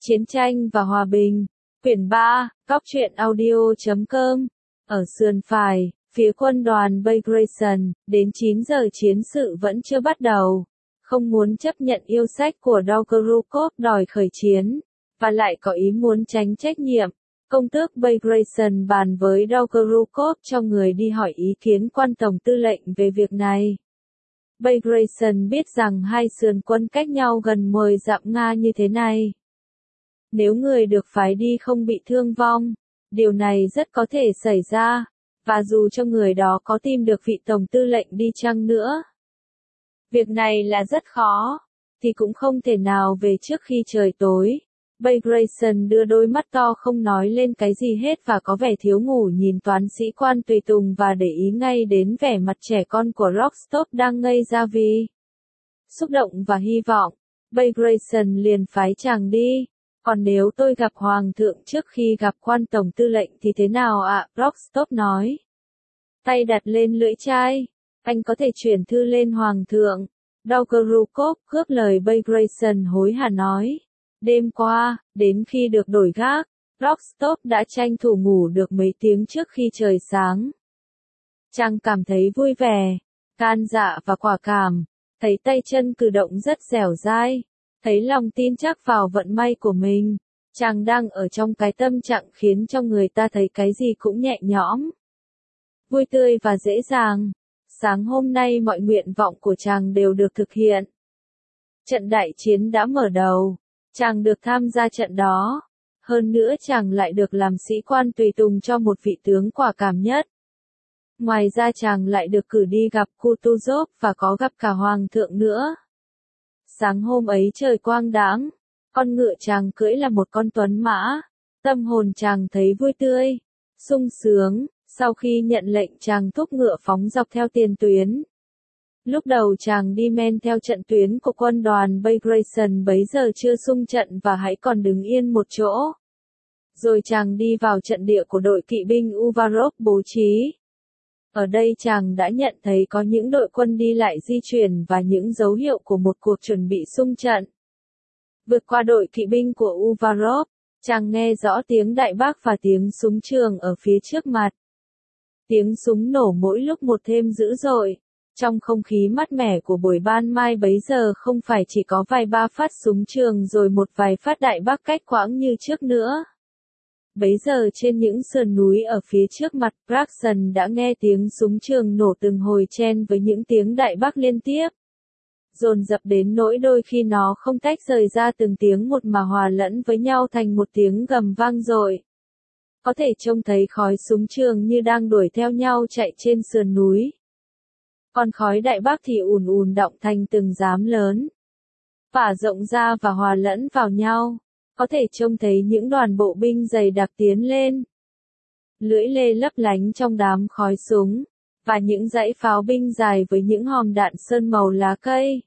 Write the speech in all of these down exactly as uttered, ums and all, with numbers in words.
Chiến tranh và hòa bình. Quyển ba, Góc truyện audio chấm com. Ở sườn phải, phía quân đoàn Bagration, đến chín giờ chiến sự vẫn chưa bắt đầu. Không muốn chấp nhận yêu sách của Dolgorukov đòi khởi chiến, và lại có ý muốn tránh trách nhiệm. Công tước Bagration bàn với Dolgorukov cho người đi hỏi ý kiến quan tổng tư lệnh về việc này. Bagration biết rằng hai sườn quân cách nhau gần mười dặm Nga như thế này. Nếu người được phái đi không bị thương vong, điều này rất có thể xảy ra, và dù cho người đó có tìm được vị tổng tư lệnh đi chăng nữa, việc này là rất khó, thì cũng không thể nào về trước khi trời tối. Bagration đưa đôi mắt to không nói lên cái gì hết và có vẻ thiếu ngủ nhìn toán sĩ quan tùy tùng và để ý ngay đến vẻ mặt trẻ con của Rostov đang ngây ra vì xúc động và hy vọng. Bagration liền phái chàng đi. Còn nếu tôi gặp Hoàng thượng trước khi gặp quan tổng tư lệnh thì thế nào ạ? Rostov nói. Tay đặt lên lưỡi chai. Anh có thể chuyển thư lên Hoàng thượng. Dolgorukov cướp lời Bagration hối hả nói. Đêm qua, đến khi được đổi gác, Rostov đã tranh thủ ngủ được mấy tiếng trước khi trời sáng. Chàng cảm thấy vui vẻ, gan dạ và quả cảm, thấy tay chân cử động rất dẻo dai, thấy lòng tin chắc vào vận may của mình. Chàng đang ở trong cái tâm trạng khiến cho người ta thấy cái gì cũng nhẹ nhõm, vui tươi và dễ dàng. Sáng hôm nay mọi nguyện vọng của chàng đều được thực hiện. Trận đại chiến đã mở đầu. Chàng được tham gia trận đó. Hơn nữa chàng lại được làm sĩ quan tùy tùng cho một vị tướng quả cảm nhất. Ngoài ra chàng lại được cử đi gặp Kutuzov và có gặp cả Hoàng thượng nữa. Sáng hôm ấy trời quang đãng, con ngựa chàng cưỡi là một con tuấn mã. Tâm hồn chàng thấy vui tươi, sung sướng, sau khi nhận lệnh chàng thúc ngựa phóng dọc theo tiền tuyến. Lúc đầu chàng đi men theo trận tuyến của quân đoàn Bagration bấy giờ chưa xung trận và hãy còn đứng yên một chỗ. Rồi chàng đi vào trận địa của đội kỵ binh Uvarov bố trí. Ở đây chàng đã nhận thấy có những đội quân đi lại di chuyển và những dấu hiệu của một cuộc chuẩn bị xung trận. Vượt qua đội kỵ binh của Uvarov, chàng nghe rõ tiếng đại bác và tiếng súng trường ở phía trước mặt. Tiếng súng nổ mỗi lúc một thêm dữ dội. Trong không khí mát mẻ của buổi ban mai bấy giờ không phải chỉ có vài ba phát súng trường rồi một vài phát đại bác cách quãng như trước nữa. Bấy giờ trên những sườn núi ở phía trước mặt Braxton đã nghe tiếng súng trường nổ từng hồi chen với những tiếng đại bác liên tiếp. Dồn dập đến nỗi đôi khi nó không tách rời ra từng tiếng một mà hòa lẫn với nhau thành một tiếng gầm vang dội. Có thể trông thấy khói súng trường như đang đuổi theo nhau chạy trên sườn núi. Còn khói đại bác thì ùn ùn đọng thành từng giám lớn, phả rộng ra và hòa lẫn vào nhau. Có thể trông thấy những đoàn bộ binh dày đặc tiến lên. Lưỡi lê lấp lánh trong đám khói súng, và những dãy pháo binh dài với những hòm đạn sơn màu lá cây.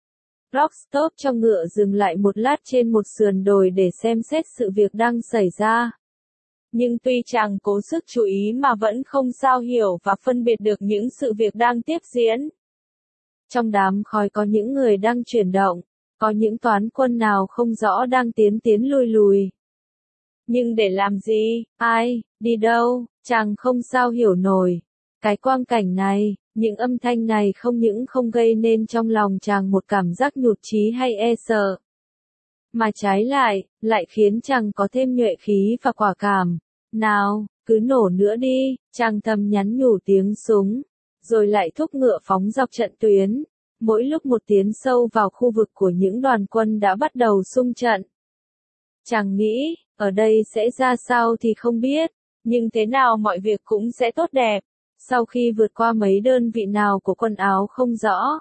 Rostov cho ngựa dừng lại một lát trên một sườn đồi để xem xét sự việc đang xảy ra. Nhưng tuy chàng cố sức chú ý mà vẫn không sao hiểu và phân biệt được những sự việc đang tiếp diễn. Trong đám khói có những người đang chuyển động, có những toán quân nào không rõ đang tiến tiến lùi lùi. Nhưng để làm gì, ai, đi đâu, chàng không sao hiểu nổi. Cái quang cảnh này, những âm thanh này không những không gây nên trong lòng chàng một cảm giác nhụt chí hay e sợ, mà trái lại, lại khiến chàng có thêm nhuệ khí và quả cảm. Nào, cứ nổ nữa đi, chàng thầm nhắn nhủ tiếng súng, rồi lại thúc ngựa phóng dọc trận tuyến, mỗi lúc một tiến sâu vào khu vực của những đoàn quân đã bắt đầu xung trận. Chàng nghĩ, ở đây sẽ ra sao thì không biết, nhưng thế nào mọi việc cũng sẽ tốt đẹp, sau khi vượt qua mấy đơn vị nào của quần áo không rõ.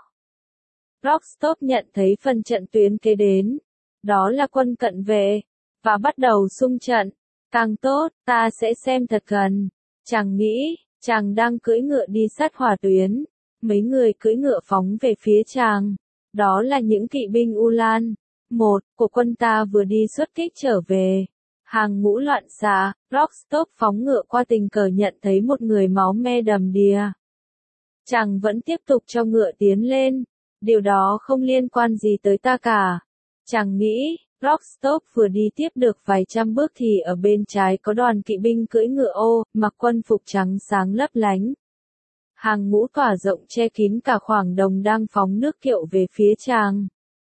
Rostov nhận thấy phần trận tuyến kế đến, đó là quân cận vệ, và bắt đầu xung trận. Càng tốt, ta sẽ xem thật gần. Chàng nghĩ, chàng đang cưỡi ngựa đi sát hỏa tuyến. Mấy người cưỡi ngựa phóng về phía chàng. Đó là những kỵ binh Ulan. Một, của quân ta vừa đi xuất kích trở về. Hàng ngũ loạn xạ, Rostov phóng ngựa qua tình cờ nhận thấy một người máu me đầm đìa. Chàng vẫn tiếp tục cho ngựa tiến lên. Điều đó không liên quan gì tới ta cả. Chàng nghĩ, Rostov vừa đi tiếp được vài trăm bước thì ở bên trái có đoàn kỵ binh cưỡi ngựa ô, mặc quân phục trắng sáng lấp lánh. Hàng ngũ tỏa rộng che kín cả khoảng đồng đang phóng nước kiệu về phía chàng.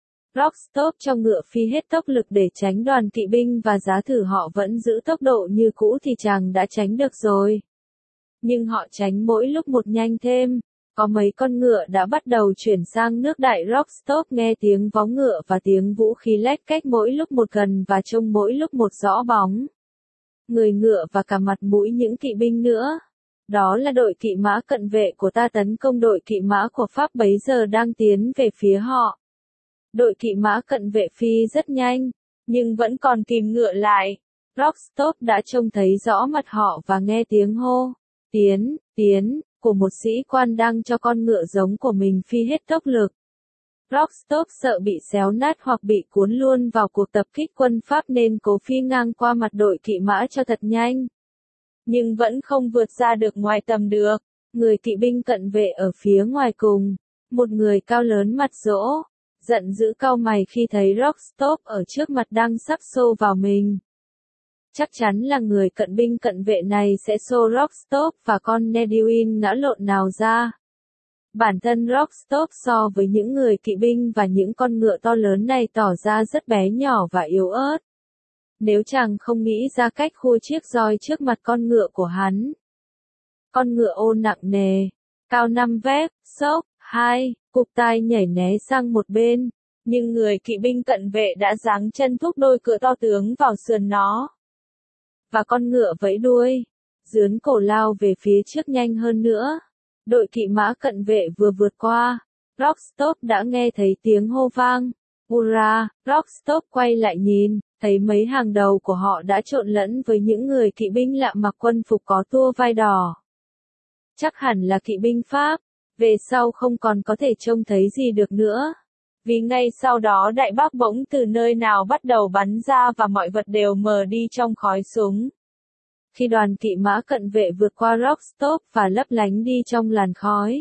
Rostov cho ngựa phi hết tốc lực để tránh đoàn kỵ binh và giá thử họ vẫn giữ tốc độ như cũ thì chàng đã tránh được rồi. Nhưng họ tránh mỗi lúc một nhanh thêm. Có mấy con ngựa đã bắt đầu chuyển sang nước đại. Rostov nghe tiếng vó ngựa và tiếng vũ khí lách cách mỗi lúc một gần và trông mỗi lúc một rõ bóng. Người ngựa và cả mặt mũi những kỵ binh nữa. Đó là đội kỵ mã cận vệ của ta tấn công đội kỵ mã của Pháp bấy giờ đang tiến về phía họ. Đội kỵ mã cận vệ phi rất nhanh, nhưng vẫn còn kìm ngựa lại. Rostov đã trông thấy rõ mặt họ và nghe tiếng hô, tiến, tiến, của một sĩ quan đang cho con ngựa giống của mình phi hết tốc lực. Rostov sợ bị xéo nát hoặc bị cuốn luôn vào cuộc tập kích quân Pháp nên cố phi ngang qua mặt đội kỵ mã cho thật nhanh. Nhưng vẫn không vượt ra được ngoài tầm được. Người kỵ binh cận vệ ở phía ngoài cùng, một người cao lớn mặt rỗ, giận dữ cau mày khi thấy Rostov ở trước mặt đang sắp xô vào mình. Chắc chắn là người cận binh cận vệ này sẽ xô Rostov và con Neduin ngã lộn nào ra. Bản thân Rostov so với những người kỵ binh và những con ngựa to lớn này tỏ ra rất bé nhỏ và yếu ớt. Nếu chàng không nghĩ ra cách khua chiếc roi trước mặt con ngựa của hắn. Con ngựa ô nặng nề, cao năm vép, xốc, hai, cục tai nhảy né sang một bên, nhưng người kỵ binh cận vệ đã giáng chân thúc đôi cựa to tướng vào sườn nó. Và con ngựa vẫy đuôi, dướn cổ lao về phía trước nhanh hơn nữa. Đội kỵ mã cận vệ vừa vượt qua, Rostov đã nghe thấy tiếng hô vang. Ura, Rostov quay lại nhìn, thấy mấy hàng đầu của họ đã trộn lẫn với những người kỵ binh lạ mặc quân phục có tua vai đỏ. Chắc hẳn là kỵ binh Pháp, về sau không còn có thể trông thấy gì được nữa. Vì ngay sau đó đại bác bỗng từ nơi nào bắt đầu bắn ra và mọi vật đều mờ đi trong khói súng. Khi đoàn kỵ mã cận vệ vượt qua Rostov và lấp lánh đi trong làn khói.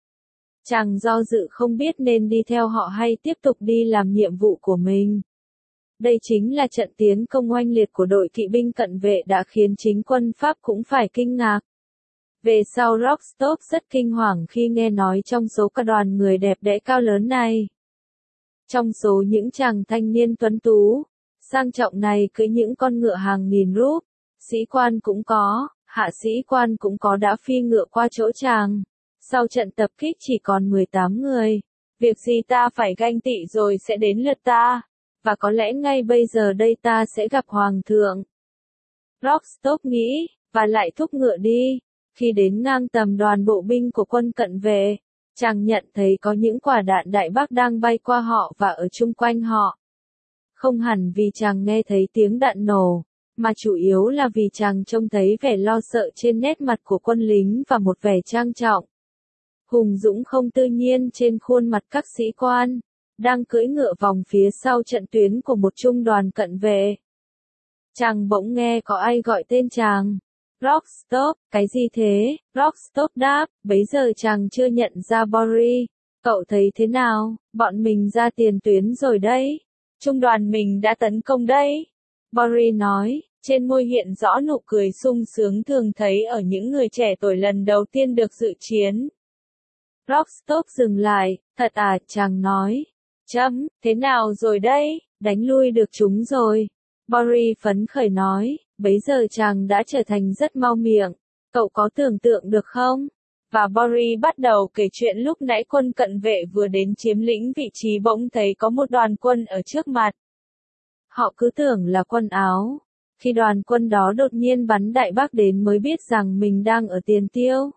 Chàng do dự không biết nên đi theo họ hay tiếp tục đi làm nhiệm vụ của mình. Đây chính là trận tiến công oanh liệt của đội kỵ binh cận vệ đã khiến chính quân Pháp cũng phải kinh ngạc. Về sau Rostov rất kinh hoàng khi nghe nói trong số cả đoàn người đẹp đẽ cao lớn này. Trong số những chàng thanh niên tuấn tú, sang trọng này cưỡi những con ngựa hàng nghìn rúp, sĩ quan cũng có, hạ sĩ quan cũng có đã phi ngựa qua chỗ chàng. Sau trận tập kích chỉ còn mười tám người. Việc gì ta phải ganh tị rồi sẽ đến lượt ta. Và có lẽ ngay bây giờ đây ta sẽ gặp Hoàng thượng. Rostov nghĩ, và lại thúc ngựa đi. Khi đến ngang tầm đoàn bộ binh của quân cận vệ, chàng nhận thấy có những quả đạn đại bác đang bay qua họ và ở chung quanh họ. Không hẳn vì chàng nghe thấy tiếng đạn nổ, mà chủ yếu là vì chàng trông thấy vẻ lo sợ trên nét mặt của quân lính và một vẻ trang trọng. Hùng dũng không tự nhiên trên khuôn mặt các sĩ quan, đang cưỡi ngựa vòng phía sau trận tuyến của một trung đoàn cận vệ. Chàng bỗng nghe có ai gọi tên chàng. Rostov, cái gì thế? Rostov đáp, bấy giờ chàng chưa nhận ra Boris. Cậu thấy thế nào? Bọn mình ra tiền tuyến rồi đấy. Trung đoàn mình đã tấn công đấy. Boris nói, trên môi hiện rõ nụ cười sung sướng thường thấy ở những người trẻ tuổi lần đầu tiên được dự chiến. Rostov dừng lại, thật à, chàng nói. Chấm, thế nào rồi đây? Đánh lui được chúng rồi. Boris phấn khởi nói, bấy giờ chàng đã trở thành rất mau miệng. Cậu có tưởng tượng được không? Và Boris bắt đầu kể chuyện lúc nãy quân cận vệ vừa đến chiếm lĩnh vị trí bỗng thấy có một đoàn quân ở trước mặt. Họ cứ tưởng là quân Áo. Khi đoàn quân đó đột nhiên bắn đại bác đến mới biết rằng mình đang ở tiền tiêu.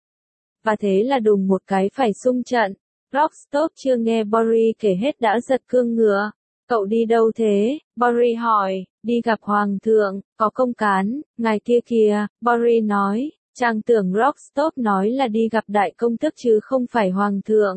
Và thế là đùng một cái phải xung trận. Rostov chưa nghe Boris kể hết đã giật cương ngựa. Cậu đi đâu thế? Boris hỏi. Đi gặp Hoàng thượng, có công cán, ngài kia kìa. Boris nói. Chàng tưởng Rostov nói là đi gặp đại công tước chứ không phải Hoàng thượng.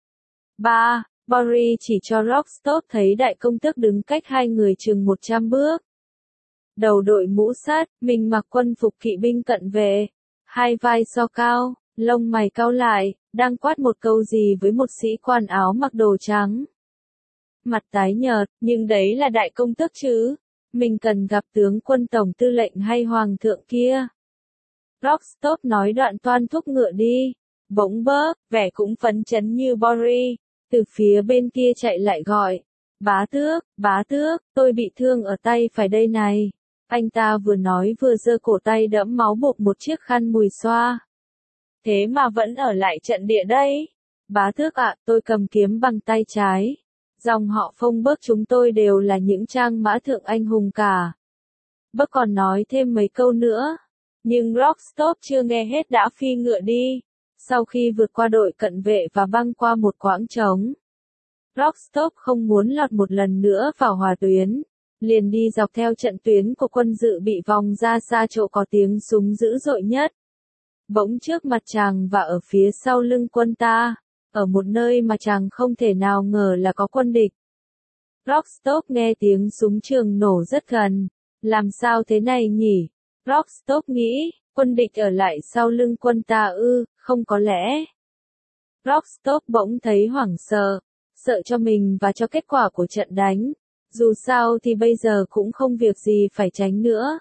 ba. Boris chỉ cho Rostov thấy đại công tước đứng cách hai người chừng một trăm bước. Đầu đội mũ sắt, mình mặc quân phục kỵ binh cận vệ. Hai vai so cao, lông mày cau lại, đang quát một câu gì với một sĩ quan áo mặc đồ trắng. mặt tái nhợt, nhưng đấy là đại công tước chứ. Mình cần gặp tướng quân tổng tư lệnh hay hoàng thượng kia. Rockstop nói đoạn toan thúc ngựa đi. Bỗng bơ, vẻ cũng phấn chấn như Boris, từ phía bên kia chạy lại gọi. Bá tước, bá tước, tôi bị thương ở tay phải đây này. Anh ta vừa nói vừa giơ cổ tay đẫm máu buộc một chiếc khăn mùi xoa. Thế mà vẫn ở lại trận địa đây. Bá tước ạ, tôi cầm kiếm bằng tay trái. Dòng họ Phong Bớt chúng tôi đều là những trang mã thượng anh hùng cả. Bớt còn nói thêm mấy câu nữa. Nhưng Rockstop chưa nghe hết đã phi ngựa đi. Sau khi vượt qua đội cận vệ và băng qua một quãng trống. Rockstop không muốn lọt một lần nữa vào hỏa tuyến. Liền đi dọc theo trận tuyến của quân dự bị vòng ra xa chỗ có tiếng súng dữ dội nhất. Bỗng trước mặt chàng và ở phía sau lưng quân ta, ở một nơi mà chàng không thể nào ngờ là có quân địch. Rockstop nghe tiếng súng trường nổ rất gần. Làm sao thế này nhỉ? Rockstop nghĩ, quân địch ở lại sau lưng quân ta ư, không có lẽ. Rockstop bỗng thấy hoảng sợ, sợ cho mình và cho kết quả của trận đánh. Dù sao thì bây giờ cũng không việc gì phải tránh nữa.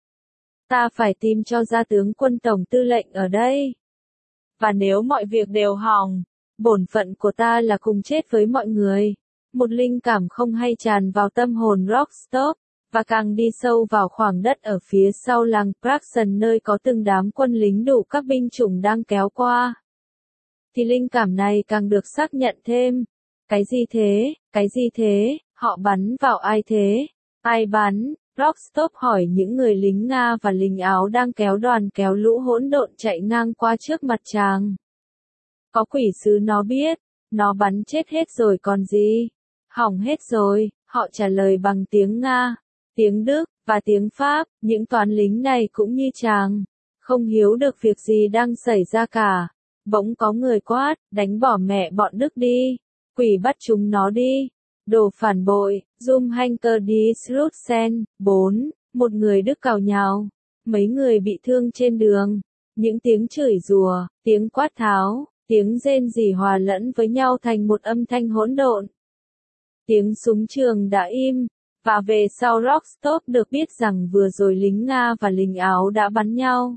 Ta phải tìm cho ra tướng quân tổng tư lệnh ở đây. Và nếu mọi việc đều hỏng, bổn phận của ta là cùng chết với mọi người. Một linh cảm không hay tràn vào tâm hồn Rockstop, và càng đi sâu vào khoảng đất ở phía sau làng Praxton nơi có từng đám quân lính đủ các binh chủng đang kéo qua. Thì linh cảm này càng được xác nhận thêm. Cái gì thế, cái gì thế, họ bắn vào ai thế, ai bắn? Rockstop hỏi những người lính Nga và lính Áo đang kéo đoàn kéo lũ hỗn độn chạy ngang qua trước mặt chàng. Có quỷ sứ nó biết, nó bắn chết hết rồi còn gì, hỏng hết rồi, họ trả lời bằng tiếng Nga, tiếng Đức, và tiếng Pháp, những toán lính này cũng như chàng, không hiểu được việc gì đang xảy ra cả. Bỗng có người quát, đánh bỏ mẹ bọn Đức đi, quỷ bắt chúng nó đi. Đồ phản bội, Zum Henker die Schrutzen, bốn, một người Đức cào nhào, mấy người bị thương trên đường, những tiếng chửi rủa, tiếng quát tháo, tiếng rên rỉ hòa lẫn với nhau thành một âm thanh hỗn độn. Tiếng súng trường đã im, và về sau Rockstop được biết rằng vừa rồi lính Nga và lính Áo đã bắn nhau.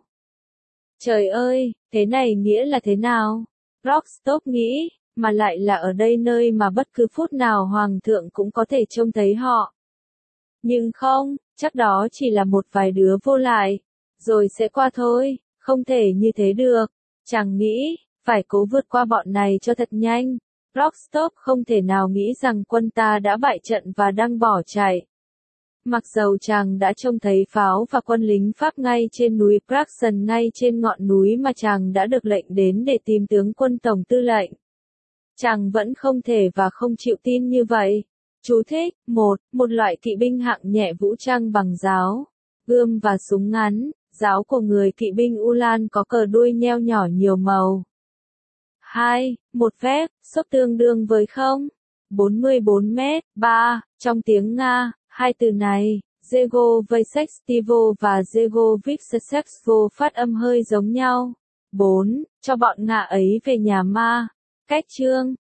Trời ơi, thế này nghĩa là thế nào? Rockstop nghĩ. Mà lại là ở đây nơi mà bất cứ phút nào hoàng thượng cũng có thể trông thấy họ. Nhưng không, chắc đó chỉ là một vài đứa vô lại, rồi sẽ qua thôi, không thể như thế được. Chàng nghĩ, phải cố vượt qua bọn này cho thật nhanh. Rockstop không thể nào nghĩ rằng quân ta đã bại trận và đang bỏ chạy. Mặc dầu chàng đã trông thấy pháo và quân lính Pháp ngay trên núi Praxton, ngay trên ngọn núi mà chàng đã được lệnh đến để tìm tướng quân tổng tư lệnh. Chàng vẫn không thể và không chịu tin như vậy. Chú thích, một, một loại kỵ binh hạng nhẹ vũ trang bằng giáo, gươm và súng ngắn, giáo của người kỵ binh Ulan có cờ đuôi nheo nhỏ nhiều màu. hai, một phép, xốp tương đương với không, bốn mươi bốn mét, ba, trong tiếng Nga, hai từ này, Zegovesextivo và Zegovixsexvo phát âm hơi giống nhau. bốn, cho bọn Nga ấy về nhà ma. Cách chương